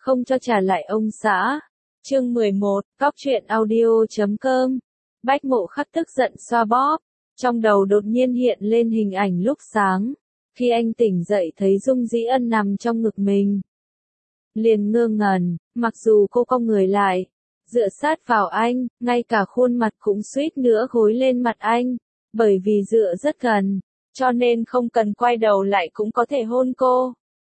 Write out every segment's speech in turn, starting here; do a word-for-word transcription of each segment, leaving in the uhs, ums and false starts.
không cho trả lại ông xã. Chương mười một, Cóc truyện audio chấm com. Bách Mộ Khắc tức giận xoa bóp, trong đầu đột nhiên hiện lên hình ảnh lúc sáng, khi anh tỉnh dậy thấy Dung Dĩ Ân nằm trong ngực mình. Liền ngơ ngẩn, mặc dù cô cong người lại, dựa sát vào anh, ngay cả khuôn mặt cũng suýt nữa gối lên mặt anh, bởi vì dựa rất gần, cho nên không cần quay đầu lại cũng có thể hôn cô.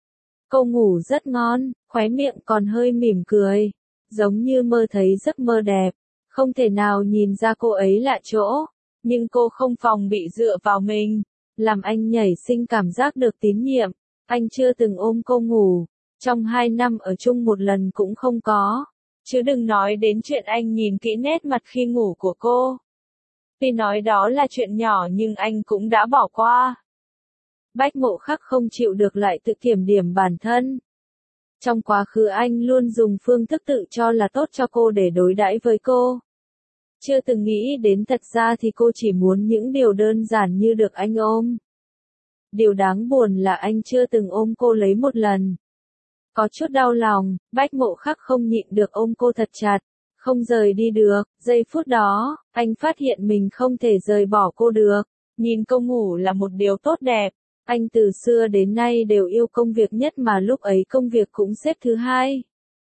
Cô ngủ rất ngon, khóe miệng còn hơi mỉm cười, giống như mơ thấy giấc mơ đẹp, không thể nào nhìn ra cô ấy lạ chỗ, nhưng cô không phòng bị dựa vào mình, làm anh nhảy sinh cảm giác được tín nhiệm. Anh chưa từng ôm cô ngủ, trong hai năm ở chung một lần cũng không có, chứ đừng nói đến chuyện anh nhìn kỹ nét mặt khi ngủ của cô. Tuy nói đó là chuyện nhỏ nhưng anh cũng đã bỏ qua. Bách Mộ Khắc không chịu được lại tự kiểm điểm bản thân. Trong quá khứ anh luôn dùng phương thức tự cho là tốt cho cô để đối đãi với cô. Chưa từng nghĩ đến thật ra thì cô chỉ muốn những điều đơn giản như được anh ôm. Điều đáng buồn là anh chưa từng ôm cô lấy một lần. Có chút đau lòng, Bách Mộ Khắc không nhịn được ôm cô thật chặt, không rời đi được. Giây phút đó, anh phát hiện mình không thể rời bỏ cô được. Nhìn cô ngủ là một điều tốt đẹp. Anh từ xưa đến nay đều yêu công việc nhất mà lúc ấy công việc cũng xếp thứ hai.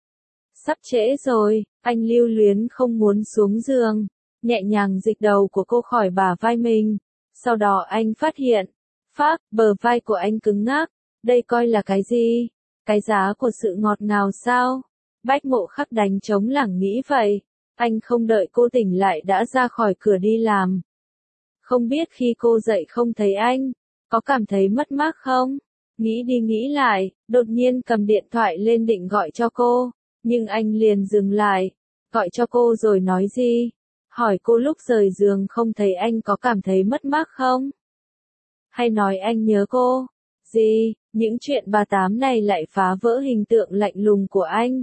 Sắp trễ rồi, anh lưu luyến không muốn xuống giường, nhẹ nhàng dịch đầu của cô khỏi bả vai mình. Sau đó anh phát hiện, phác, bờ vai của anh cứng ngắc, đây coi là cái gì? Cái giá của sự ngọt ngào sao? Bách Mộ Khắc đánh trống lảng nghĩ vậy, anh không đợi cô tỉnh lại đã ra khỏi cửa đi làm. Không biết khi cô dậy không thấy anh, có cảm thấy mất mát không? Nghĩ đi nghĩ lại, đột nhiên cầm điện thoại lên định gọi cho cô, nhưng anh liền dừng lại. Gọi cho cô rồi nói gì? Hỏi cô lúc rời giường không thấy anh có cảm thấy mất mát không? Hay nói anh nhớ cô? Gì? Những chuyện bà tám này lại phá vỡ hình tượng lạnh lùng của anh.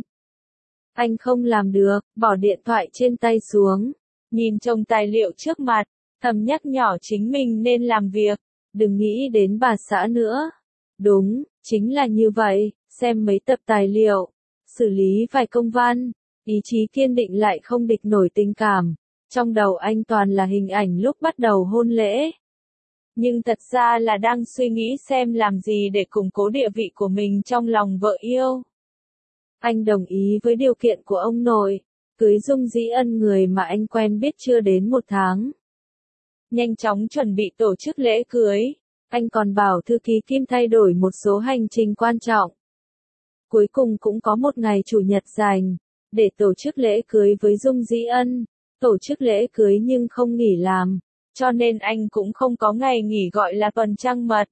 Anh không làm được, bỏ điện thoại trên tay xuống, nhìn chồng tài liệu trước mặt, thầm nhắc nhỏ chính mình nên làm việc, đừng nghĩ đến bà xã nữa. Đúng, chính là như vậy, xem mấy tập tài liệu, xử lý vài công văn, ý chí kiên định lại không địch nổi tình cảm. Trong đầu anh toàn là hình ảnh lúc bắt đầu hôn lễ. Nhưng thật ra là đang suy nghĩ xem làm gì để củng cố địa vị của mình trong lòng vợ yêu. Anh đồng ý với điều kiện của ông nội, cưới Dung Dĩ Ân, người mà anh quen biết chưa đến một tháng. Nhanh chóng chuẩn bị tổ chức lễ cưới, anh còn bảo thư ký Kim thay đổi một số hành trình quan trọng. Cuối cùng cũng có một ngày chủ nhật dành, để tổ chức lễ cưới với Dung Dĩ Ân, tổ chức lễ cưới nhưng không nghỉ làm, cho nên anh cũng không có ngày nghỉ gọi là tuần trăng mật.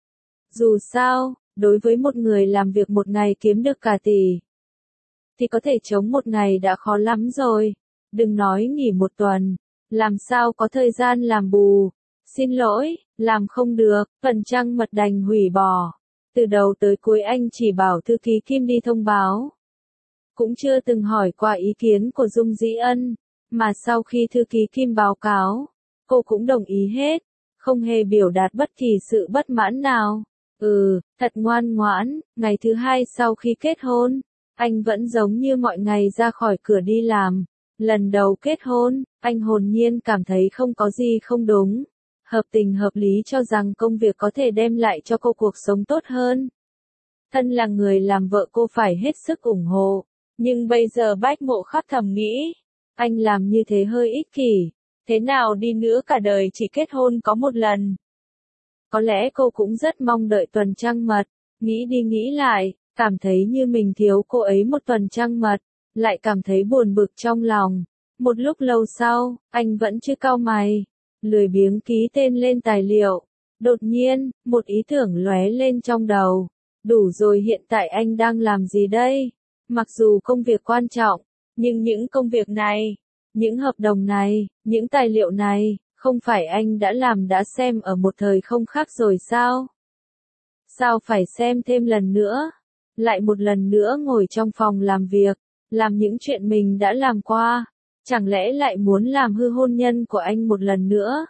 Dù sao, đối với một người làm việc một ngày kiếm được cả tỷ, thì có thể chống một ngày đã khó lắm rồi, đừng nói nghỉ một tuần, làm sao có thời gian làm bù. Xin lỗi, làm không được, tuần trăng mật đành hủy bỏ. Từ đầu tới cuối anh chỉ bảo thư ký Kim đi thông báo. Cũng chưa từng hỏi qua ý kiến của Dung Dĩ Ân, mà sau khi thư ký Kim báo cáo, cô cũng đồng ý hết, không hề biểu đạt bất kỳ sự bất mãn nào. Ừ, thật ngoan ngoãn. Ngày thứ hai sau khi kết hôn, anh vẫn giống như mọi ngày ra khỏi cửa đi làm. Lần đầu kết hôn, anh hồn nhiên cảm thấy không có gì không đúng. Hợp tình hợp lý cho rằng công việc có thể đem lại cho cô cuộc sống tốt hơn. Thân là người làm vợ cô phải hết sức ủng hộ. Nhưng bây giờ Bách Mộ Khắc thầm nghĩ, anh làm như thế hơi ích kỷ. Thế nào đi nữa cả đời chỉ kết hôn có một lần. Có lẽ cô cũng rất mong đợi tuần trăng mật. Nghĩ đi nghĩ lại, cảm thấy như mình thiếu cô ấy một tuần trăng mật, lại cảm thấy buồn bực trong lòng. Một lúc lâu sau, anh vẫn chưa cau mày, lười biếng ký tên lên tài liệu. Đột nhiên, một ý tưởng lóe lên trong đầu. Đủ rồi, hiện tại anh đang làm gì đây? Mặc dù công việc quan trọng, nhưng những công việc này, những hợp đồng này, những tài liệu này, không phải anh đã làm đã xem ở một thời không khác rồi sao? Sao phải xem thêm lần nữa? Lại một lần nữa ngồi trong phòng làm việc, làm những chuyện mình đã làm qua. Chẳng lẽ lại muốn làm hư hôn nhân của anh một lần nữa?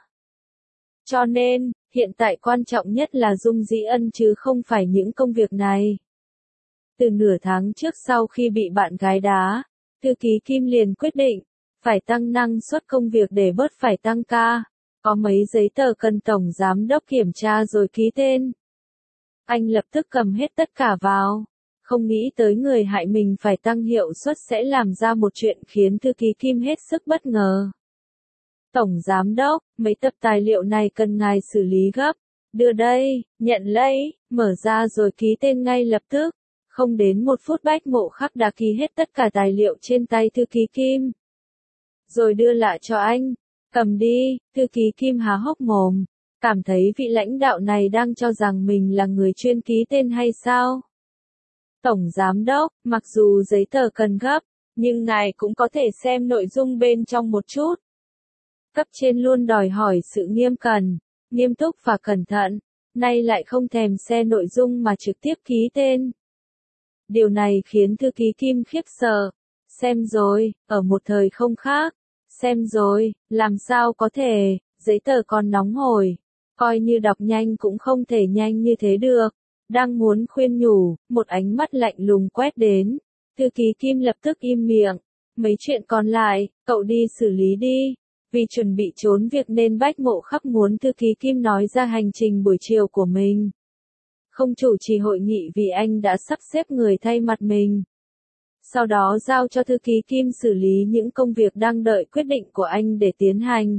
Cho nên, hiện tại quan trọng nhất là Dung Dĩ Ân chứ không phải những công việc này. Từ nửa tháng trước sau khi bị bạn gái đá, thư ký Kim liền quyết định, phải tăng năng suất công việc để bớt phải tăng ca. Có mấy giấy tờ cần tổng giám đốc kiểm tra rồi ký tên. Anh lập tức cầm hết tất cả vào. Không nghĩ tới người hại mình phải tăng hiệu suất sẽ làm ra một chuyện khiến thư ký Kim hết sức bất ngờ. Tổng giám đốc, mấy tập tài liệu này cần ngài xử lý gấp. Đưa đây, nhận lấy, mở ra rồi ký tên ngay lập tức. Không đến một phút Bách Mộ Khắc đã ký hết tất cả tài liệu trên tay thư ký Kim. Rồi đưa lại cho anh. Cầm đi, thư ký Kim há hốc mồm. Cảm thấy vị lãnh đạo này đang cho rằng mình là người chuyên ký tên hay sao? Tổng giám đốc, mặc dù giấy tờ cần gấp, nhưng ngài cũng có thể xem nội dung bên trong một chút. Cấp trên luôn đòi hỏi sự nghiêm cẩn, nghiêm túc và cẩn thận, nay lại không thèm xem nội dung mà trực tiếp ký tên. Điều này khiến thư ký Kim khiếp sợ. Xem rồi, ở một thời không khác. Xem rồi, làm sao có thể, giấy tờ còn nóng hổi. Coi như đọc nhanh cũng không thể nhanh như thế được. Đang muốn khuyên nhủ, một ánh mắt lạnh lùng quét đến. Thư ký Kim lập tức im miệng. Mấy chuyện còn lại, cậu đi xử lý đi. Vì chuẩn bị trốn việc nên Bách Mộ Khắc muốn thư ký Kim nói ra hành trình buổi chiều của mình. Không chủ trì hội nghị vì anh đã sắp xếp người thay mặt mình. Sau đó giao cho thư ký Kim xử lý những công việc đang đợi quyết định của anh để tiến hành.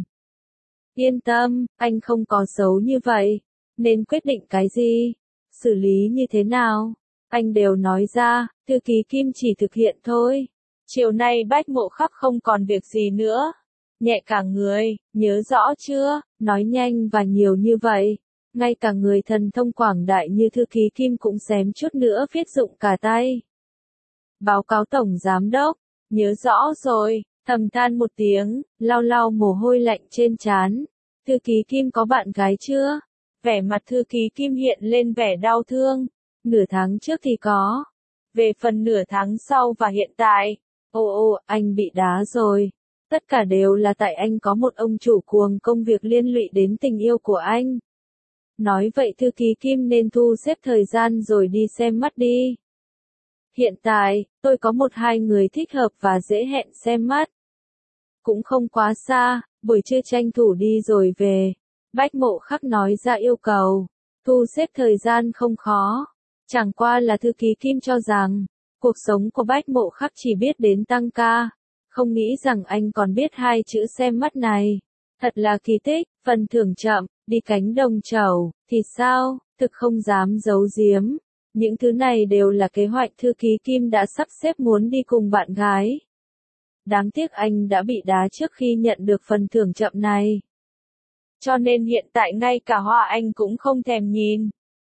Yên tâm, anh không có xấu như vậy. Nên quyết định cái gì, xử lý như thế nào, anh đều nói ra, thư ký Kim chỉ thực hiện thôi. Chiều nay Bách Mộ Khắc không còn việc gì nữa. Nhẹ cả người, nhớ rõ chưa, nói nhanh và nhiều như vậy. Ngay cả người thần thông quảng đại như thư ký Kim cũng xém chút nữa viết dụng cả tay. Báo cáo tổng giám đốc, nhớ rõ rồi, thầm than một tiếng, lau lau mồ hôi lạnh trên trán. Thư ký Kim có bạn gái chưa? Vẻ mặt thư ký Kim hiện lên vẻ đau thương. Nửa tháng trước thì có. Về phần nửa tháng sau và hiện tại, ô ô, anh bị đá rồi. Tất cả đều là tại anh có một ông chủ cuồng công việc liên lụy đến tình yêu của anh. Nói vậy thư ký Kim nên thu xếp thời gian rồi đi xem mắt đi. Hiện tại, tôi có một hai người thích hợp và dễ hẹn xem mắt. Cũng không quá xa, buổi trưa tranh thủ đi rồi về. Bách Mộ Khắc nói ra yêu cầu. Thu xếp thời gian không khó. Chẳng qua là thư ký Kim cho rằng, cuộc sống của Bách Mộ Khắc chỉ biết đến tăng ca. Không nghĩ rằng anh còn biết hai chữ xem mắt này. Thật là kỳ tích, phần thưởng chậm, đi cánh đồng trầu, thì sao, thực không dám giấu giếm. Những thứ này đều là kế hoạch thư ký Kim đã sắp xếp muốn đi cùng bạn gái. Đáng tiếc anh đã bị đá trước khi nhận được phần thưởng chậm này. Cho nên hiện tại ngay cả hoa anh cũng không thèm nhìn.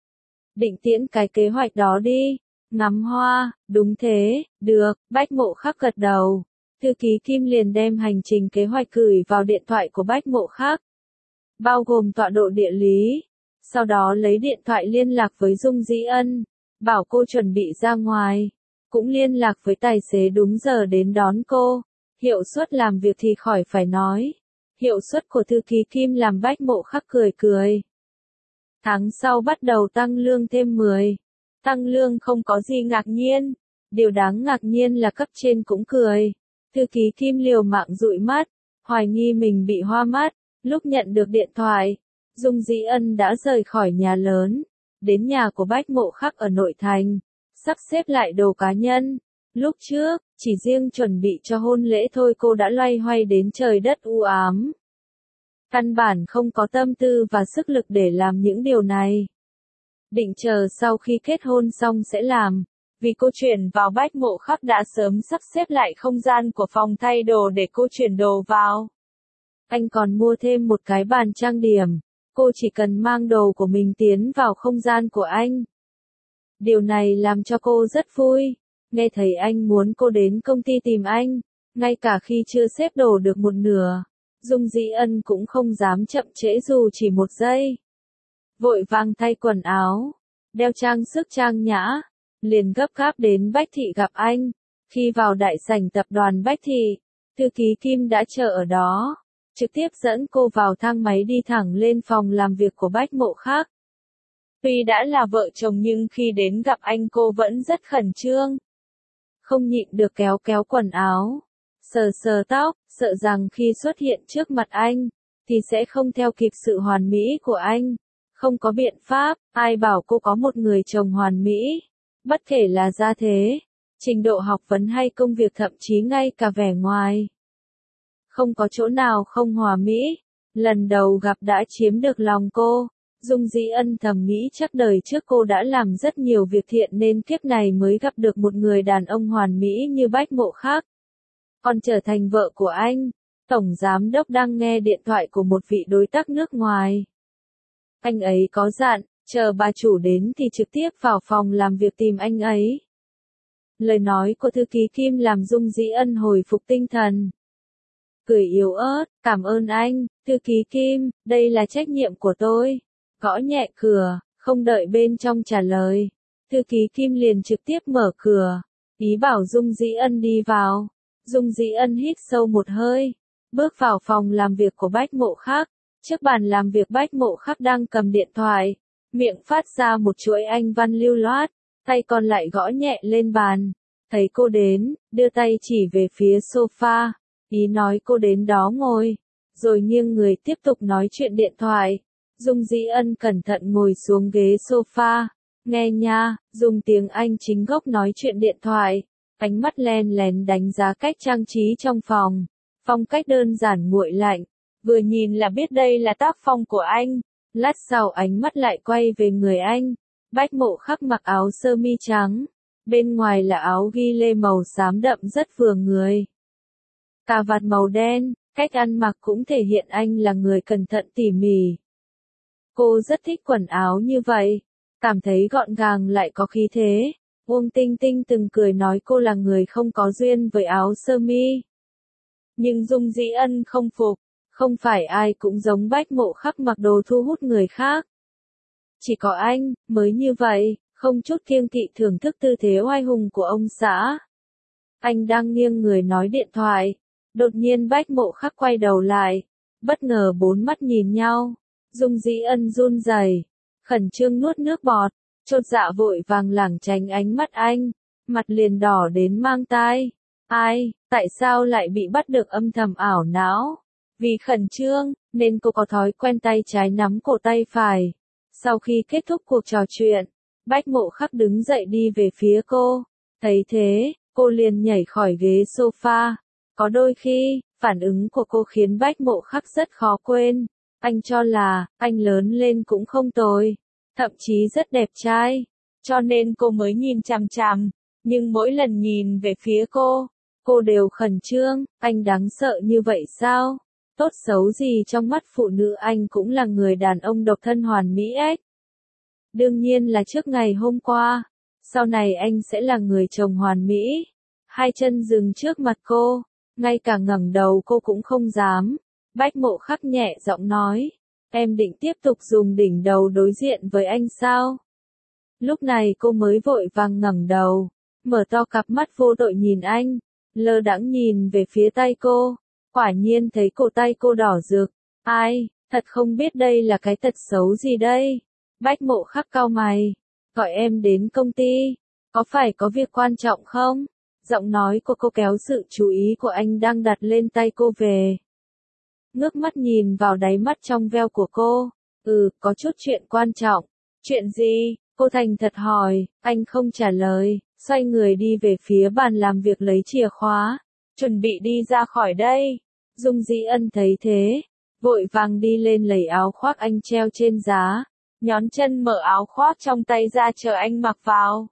Định tiễn cái kế hoạch đó đi. Ngắm hoa, đúng thế, được, Bách Mộ Khắc gật đầu. Thư ký Kim liền đem hành trình kế hoạch gửi vào điện thoại của Bách Mộ Khắc. Bao gồm tọa độ địa lý. Sau đó lấy điện thoại liên lạc với Dung Dĩ Ân. Bảo cô chuẩn bị ra ngoài. Cũng liên lạc với tài xế đúng giờ đến đón cô. Hiệu suất làm việc thì khỏi phải nói. Hiệu suất của thư ký Kim làm Bách Mộ Khắc cười cười. Tháng sau bắt đầu tăng lương thêm mười. Tăng lương không có gì ngạc nhiên. Điều đáng ngạc nhiên là cấp trên cũng cười. Thư ký Kim liều mạng dụi mắt. Hoài nghi mình bị hoa mắt. Lúc nhận được điện thoại, Dung Dĩ Ân đã rời khỏi nhà lớn. Đến nhà của Bách Mộ Khắc ở nội thành. Sắp xếp lại đồ cá nhân. Lúc trước, chỉ riêng chuẩn bị cho hôn lễ thôi cô đã loay hoay đến trời đất u ám. Căn bản không có tâm tư và sức lực để làm những điều này. Định chờ sau khi kết hôn xong sẽ làm. Vì cô chuyển vào Bách Mộ Khắc đã sớm sắp xếp lại không gian của phòng thay đồ để cô chuyển đồ vào. Anh còn mua thêm một cái bàn trang điểm. Cô chỉ cần mang đồ của mình tiến vào không gian của anh. Điều này làm cho cô rất vui. Nghe thấy anh muốn cô đến công ty tìm anh. Ngay cả khi chưa xếp đồ được một nửa. Dung Dĩ Ân cũng không dám chậm trễ dù chỉ một giây. Vội vàng thay quần áo. Đeo trang sức trang nhã. Liền gấp gáp đến Bách Thị gặp anh. Khi vào đại sảnh tập đoàn Bách Thị, thư ký Kim đã chờ ở đó. Trực tiếp dẫn cô vào thang máy đi thẳng lên phòng làm việc của Bách Mộ Khắc. Tuy đã là vợ chồng nhưng khi đến gặp anh cô vẫn rất khẩn trương. Không nhịn được kéo kéo quần áo, sờ sờ tóc, sợ rằng khi xuất hiện trước mặt anh, thì sẽ không theo kịp sự hoàn mỹ của anh. Không có biện pháp, ai bảo cô có một người chồng hoàn mỹ. Bất kể là gia thế, trình độ học vấn hay công việc, thậm chí ngay cả vẻ ngoài. Không có chỗ nào không hòa mỹ. Lần đầu gặp đã chiếm được lòng cô. Dung Dĩ Ân thầm nghĩ chắc đời trước cô đã làm rất nhiều việc thiện nên kiếp này mới gặp được một người đàn ông hoàn mỹ như Bách Mộ Khắc. Còn trở thành vợ của anh, Tổng Giám Đốc đang nghe điện thoại của một vị đối tác nước ngoài. Anh ấy có dặn, chờ bà chủ đến thì trực tiếp vào phòng làm việc tìm anh ấy. Lời nói của thư ký Kim làm Dung Dĩ Ân hồi phục tinh thần. Cười yếu ớt, cảm ơn anh, thư ký Kim, đây là trách nhiệm của tôi. Gõ nhẹ cửa, không đợi bên trong trả lời. Thư ký Kim liền trực tiếp mở cửa, ý bảo Dung Dĩ Ân đi vào. Dung Dĩ Ân hít sâu một hơi, bước vào phòng làm việc của Bách Mộ Khắc. Trước bàn làm việc Bách Mộ Khắc đang cầm điện thoại, miệng phát ra một chuỗi anh văn lưu loát, tay còn lại gõ nhẹ lên bàn. Thấy cô đến, đưa tay chỉ về phía sofa, ý nói cô đến đó ngồi, rồi nghiêng người tiếp tục nói chuyện điện thoại. Dung Dĩ Ân cẩn thận ngồi xuống ghế sofa, nghe nha, dùng tiếng Anh chính gốc nói chuyện điện thoại, ánh mắt len lén đánh giá cách trang trí trong phòng, phong cách đơn giản nguội lạnh, vừa nhìn là biết đây là tác phong của anh. Lát sau ánh mắt lại quay về người anh. Bách Mộ Khắc mặc áo sơ mi trắng, bên ngoài là áo ghi lê màu xám đậm rất vừa người. Cà vạt màu đen, cách ăn mặc cũng thể hiện anh là người cẩn thận tỉ mỉ. Cô rất thích quần áo như vậy, cảm thấy gọn gàng lại có khí thế. Uông Tinh Tinh từng cười nói cô là người không có duyên với áo sơ mi. Nhưng Dung Dĩ Ân không phục, không phải ai cũng giống Bách Mộ Khắc mặc đồ thu hút người khác. Chỉ có anh, mới như vậy, không chút kiêng kỵ thưởng thức tư thế oai hùng của ông xã. Anh đang nghiêng người nói điện thoại, đột nhiên Bách Mộ Khắc quay đầu lại, bất ngờ bốn mắt nhìn nhau. Dung Dĩ Ân run rẩy, khẩn trương nuốt nước bọt, chột dạ vội vàng lảng tránh ánh mắt anh, mặt liền đỏ đến mang tai. Ai, tại sao lại bị bắt được âm thầm ảo não? Vì khẩn trương, nên cô có thói quen tay trái nắm cổ tay phải. Sau khi kết thúc cuộc trò chuyện, Bách Mộ Khắc đứng dậy đi về phía cô. Thấy thế, cô liền nhảy khỏi ghế sofa. Có đôi khi, phản ứng của cô khiến Bách Mộ Khắc rất khó quên. Anh cho là, anh lớn lên cũng không tồi, thậm chí rất đẹp trai, cho nên cô mới nhìn chằm chằm, nhưng mỗi lần nhìn về phía cô, cô đều khẩn trương, anh đáng sợ như vậy sao? Tốt xấu gì trong mắt phụ nữ anh cũng là người đàn ông độc thân hoàn mỹ ấy. Đương nhiên là trước ngày hôm qua, sau này anh sẽ là người chồng hoàn mỹ. Hai chân dừng trước mặt cô, ngay cả ngẩng đầu cô cũng không dám. Bách Mộ Khắc nhẹ giọng nói, em định tiếp tục dùng đỉnh đầu đối diện với anh sao? Lúc này cô mới vội vàng ngẩng đầu, mở to cặp mắt vô tội nhìn anh, lơ đãng nhìn về phía tay cô, quả nhiên thấy cổ tay cô đỏ rực. Ai, thật không biết đây là cái tật xấu gì đây? Bách Mộ Khắc cau mày, gọi em đến công ty, có phải có việc quan trọng không? Giọng nói của cô kéo sự chú ý của anh đang đặt lên tay cô về. Ngước mắt nhìn vào đáy mắt trong veo của cô, ừ, có chút chuyện quan trọng. Chuyện gì? Cô thành thật hỏi, anh không trả lời, xoay người đi về phía bàn làm việc lấy chìa khóa, chuẩn bị đi ra khỏi đây. Dung Dĩ Ân thấy thế, vội vàng đi lên lấy áo khoác anh treo trên giá, nhón chân mở áo khoác trong tay ra chờ anh mặc vào.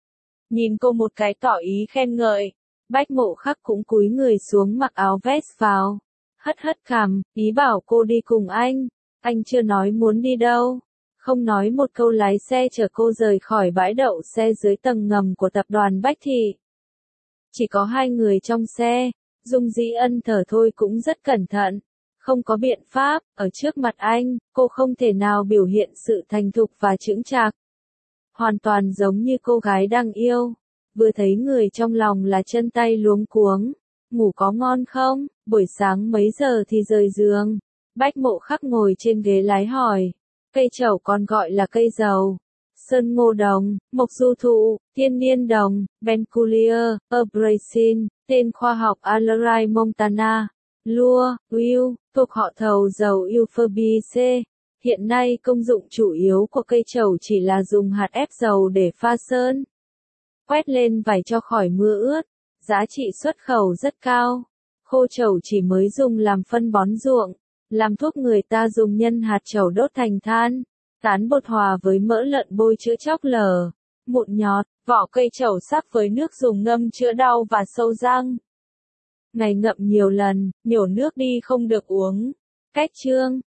Nhìn cô một cái tỏ ý khen ngợi, Bách Mộ Khắc cũng cúi người xuống mặc áo vest vào. Hất hất cằm, ý bảo cô đi cùng anh. Anh chưa nói muốn đi đâu. Không nói một câu lái xe chở cô rời khỏi bãi đậu xe dưới tầng ngầm của tập đoàn Bách Thị. Chỉ có hai người trong xe, Dung Dĩ Ân thở thôi cũng rất cẩn thận. Không có biện pháp, ở trước mặt anh, cô không thể nào biểu hiện sự thành thục và chững chạc. Hoàn toàn giống như cô gái đang yêu. Vừa thấy người trong lòng là chân tay luống cuống. Ngủ có ngon không? Buổi sáng mấy giờ thì rời giường? Bách Mộ Khắc ngồi trên ghế lái hỏi. Cây trầu còn gọi là cây dầu, sơn ngô đồng, mộc du thụ, thiên niên đồng, Benculier, Abracin, tên khoa học Allerai montana, lua, Will, thuộc họ thầu dầu Euphorbiaceae. Hiện nay công dụng chủ yếu của cây trầu chỉ là dùng hạt ép dầu để pha sơn, quét lên vải cho khỏi mưa ướt, giá trị xuất khẩu rất cao. Khô trầu chỉ mới dùng làm phân bón ruộng, làm thuốc người ta dùng nhân hạt trầu đốt thành than, tán bột hòa với mỡ lợn bôi chữa chóc lở, mụn nhọt. Vỏ cây trầu sắc với nước dùng ngâm chữa đau và sâu răng. Ngày ngậm nhiều lần, nhổ nước đi không được uống. Cách chương.